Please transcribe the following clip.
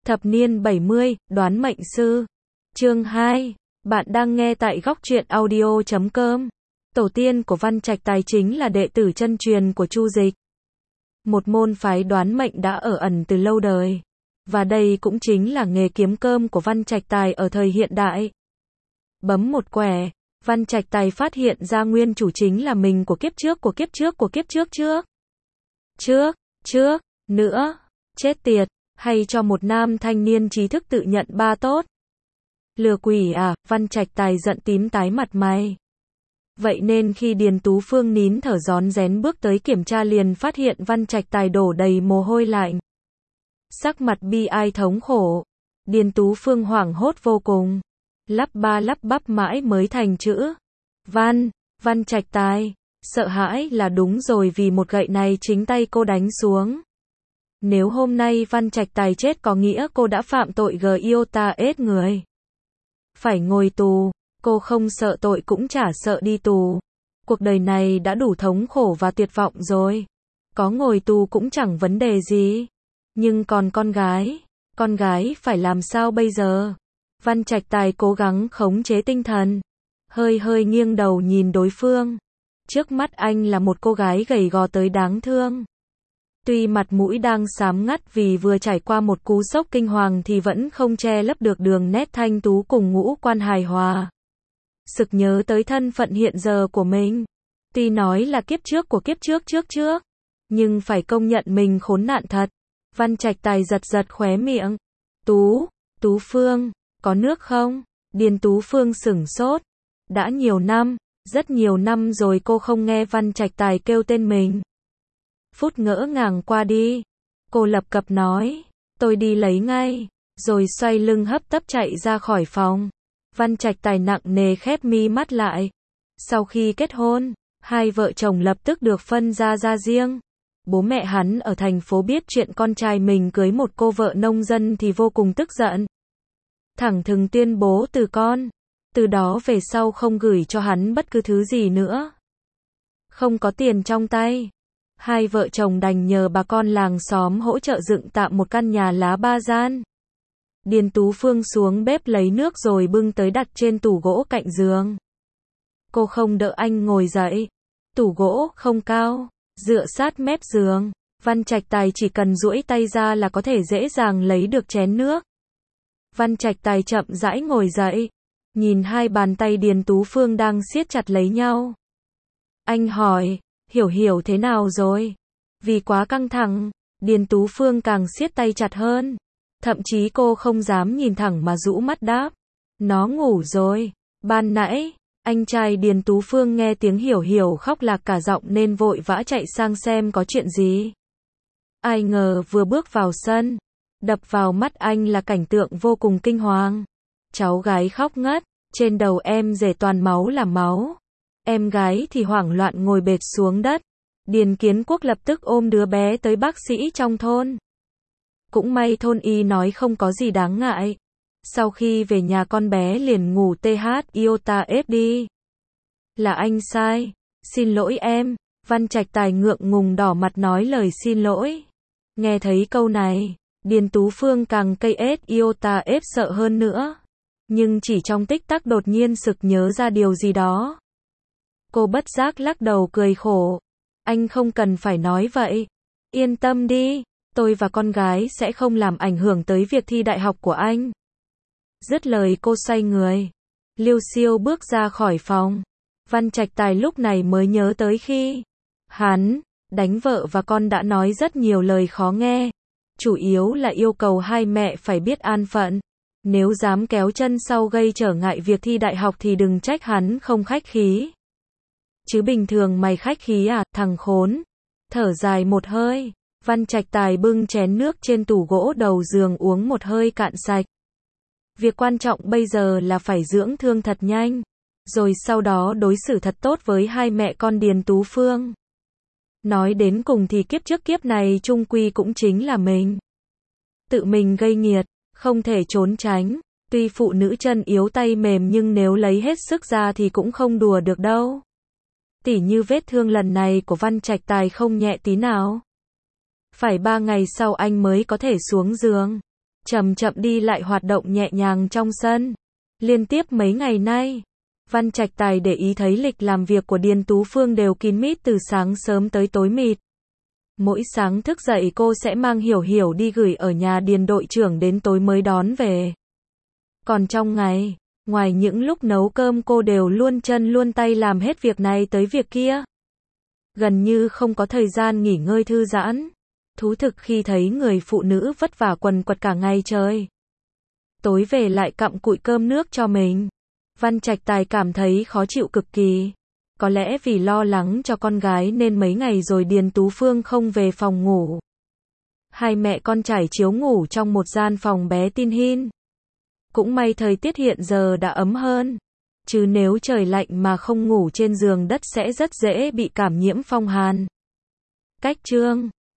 Thập niên 70, đoán mệnh sư. Chương 2. Bạn đang nghe tại góc truyện audio.com. Tổ tiên của Văn Trạch Tài chính là đệ tử chân truyền của Chu Dịch. Một môn phái đoán mệnh đã ở ẩn từ lâu đời. Và đây cũng chính là nghề kiếm cơm của Văn Trạch Tài ở thời hiện đại. Bấm một quẻ, Văn Trạch Tài phát hiện ra nguyên chủ chính là mình của kiếp trước nữa. Chết tiệt, hay cho một nam thanh niên trí thức tự nhận ba tốt. Lừa quỷ à, Văn Trạch Tài giận tím tái mặt mày. Vậy nên khi Điền Tú Phương nín thở rón rén bước tới kiểm tra liền phát hiện Văn Trạch Tài đổ đầy mồ hôi lạnh. Sắc mặt bi ai thống khổ. Điền Tú Phương hoảng hốt vô cùng. Lắp ba lắp bắp mãi mới thành chữ. Văn Trạch Tài. Sợ hãi là đúng rồi vì một gậy này chính tay cô đánh xuống. Nếu hôm nay Văn Trạch Tài chết có nghĩa cô đã phạm tội giết người. Phải ngồi tù, cô không sợ tội cũng chả sợ đi tù. Cuộc đời này đã đủ thống khổ và tuyệt vọng rồi. Có ngồi tù cũng chẳng vấn đề gì. Nhưng còn con gái phải làm sao bây giờ? Văn Trạch Tài cố gắng khống chế tinh thần. Hơi nghiêng đầu nhìn đối phương. Trước mắt anh là một cô gái gầy gò tới đáng thương. Tuy mặt mũi đang xám ngắt vì vừa trải qua một cú sốc kinh hoàng thì vẫn không che lấp được đường nét thanh tú cùng ngũ quan hài hòa. Sực nhớ tới thân phận hiện giờ của mình. Tuy nói là kiếp trước, nhưng phải công nhận mình khốn nạn thật. Văn Trạch Tài giật khóe miệng. Tú Phương, có nước không? Điền Tú Phương sửng sốt. Đã nhiều năm, rất nhiều năm rồi cô không nghe Văn Trạch Tài kêu tên mình. Phút ngỡ ngàng qua đi, cô lập cập nói, tôi đi lấy ngay, rồi xoay lưng hấp tấp chạy ra khỏi phòng. Văn Trạch Tài nặng nề khép mi mắt lại. Sau khi kết hôn, hai vợ chồng lập tức được phân ra riêng. Bố mẹ hắn ở thành phố biết chuyện con trai mình cưới một cô vợ nông dân thì vô cùng tức giận. Thẳng thừng tuyên bố từ con. Từ đó về sau không gửi cho hắn bất cứ thứ gì nữa. Không có tiền trong tay. Hai vợ chồng đành nhờ bà con làng xóm hỗ trợ dựng tạm một căn nhà lá ba gian. Điền Tú Phương xuống bếp lấy nước rồi bưng tới đặt trên tủ gỗ cạnh giường. Cô không đỡ anh ngồi dậy. Tủ gỗ không cao, dựa sát mép giường. Văn Trạch Tài chỉ cần duỗi tay ra là có thể dễ dàng lấy được chén nước. Văn Trạch Tài chậm rãi ngồi dậy. Nhìn hai bàn tay Điền Tú Phương đang siết chặt lấy nhau. Anh hỏi, hiểu thế nào rồi? Vì quá căng thẳng, Điền Tú Phương càng siết tay chặt hơn. Thậm chí cô không dám nhìn thẳng mà rũ mắt đáp. Nó ngủ rồi. Ban nãy, anh trai Điền Tú Phương nghe tiếng hiểu khóc lạc cả giọng nên vội vã chạy sang xem có chuyện gì. Ai ngờ vừa bước vào sân, đập vào mắt anh là cảnh tượng vô cùng kinh hoàng. Cháu gái khóc ngất, trên đầu em rể toàn máu là máu. Em gái thì hoảng loạn ngồi bệt xuống đất. Điền Kiến Quốc lập tức ôm đứa bé tới bác sĩ trong thôn. Cũng may thôn y nói không có gì đáng ngại. Sau khi về nhà con bé liền ngủ đi. Là anh sai. Xin lỗi em. Văn Trạch Tài ngượng ngùng đỏ mặt nói lời xin lỗi. Nghe thấy câu này, Điền Tú Phương càng sợ hơn nữa. Nhưng chỉ trong tích tắc đột nhiên sực nhớ ra điều gì đó. Cô bất giác lắc đầu cười khổ. Anh không cần phải nói vậy. Yên tâm đi, tôi và con gái sẽ không làm ảnh hưởng tới việc thi đại học của anh. Dứt lời cô xoay người. Liêu xiêu bước ra khỏi phòng. Văn Trạch Tài lúc này mới nhớ tới khi hắn đánh vợ và con đã nói rất nhiều lời khó nghe. Chủ yếu là yêu cầu hai mẹ phải biết an phận. Nếu dám kéo chân sau gây trở ngại việc thi đại học thì đừng trách hắn không khách khí. Chứ bình thường mày khách khí à, thằng khốn. Thở dài một hơi, Văn Trạch Tài bưng chén nước trên tủ gỗ đầu giường uống một hơi cạn sạch. Việc quan trọng bây giờ là phải dưỡng thương thật nhanh, rồi sau đó đối xử thật tốt với hai mẹ con Điền Tú Phương. Nói đến cùng thì kiếp trước kiếp này chung quy cũng chính là mình. Tự mình gây nghiệt, không thể trốn tránh. Tuy phụ nữ chân yếu tay mềm nhưng nếu lấy hết sức ra thì cũng không đùa được đâu. Tỉ như vết thương lần này của Văn Trạch Tài không nhẹ tí nào. Phải 3 ngày sau anh mới có thể xuống giường. chậm chậm đi lại hoạt động nhẹ nhàng trong sân. Liên tiếp mấy ngày nay, Văn Trạch Tài để ý thấy lịch làm việc của Điền Tú Phương đều kín mít từ sáng sớm tới tối mịt. Mỗi sáng thức dậy cô sẽ mang Hiểu Hiểu đi gửi ở nhà Điền đội trưởng đến tối mới đón về. Còn trong ngày, ngoài những lúc nấu cơm cô đều luôn chân luôn tay làm hết việc này tới việc kia. Gần như không có thời gian nghỉ ngơi thư giãn. Thú thực khi thấy người phụ nữ vất vả quần quật cả ngày trời. Tối về lại cặm cụi cơm nước cho mình. Văn Trạch Tài cảm thấy khó chịu cực kỳ. Có lẽ vì lo lắng cho con gái nên mấy ngày rồi Điền Tú Phương không về phòng ngủ. Hai mẹ con trải chiếu ngủ trong một gian phòng bé tin hin. Cũng may thời tiết hiện giờ đã ấm hơn. Chứ nếu trời lạnh mà không ngủ trên giường đất sẽ rất dễ bị cảm nhiễm phong hàn. Cách chương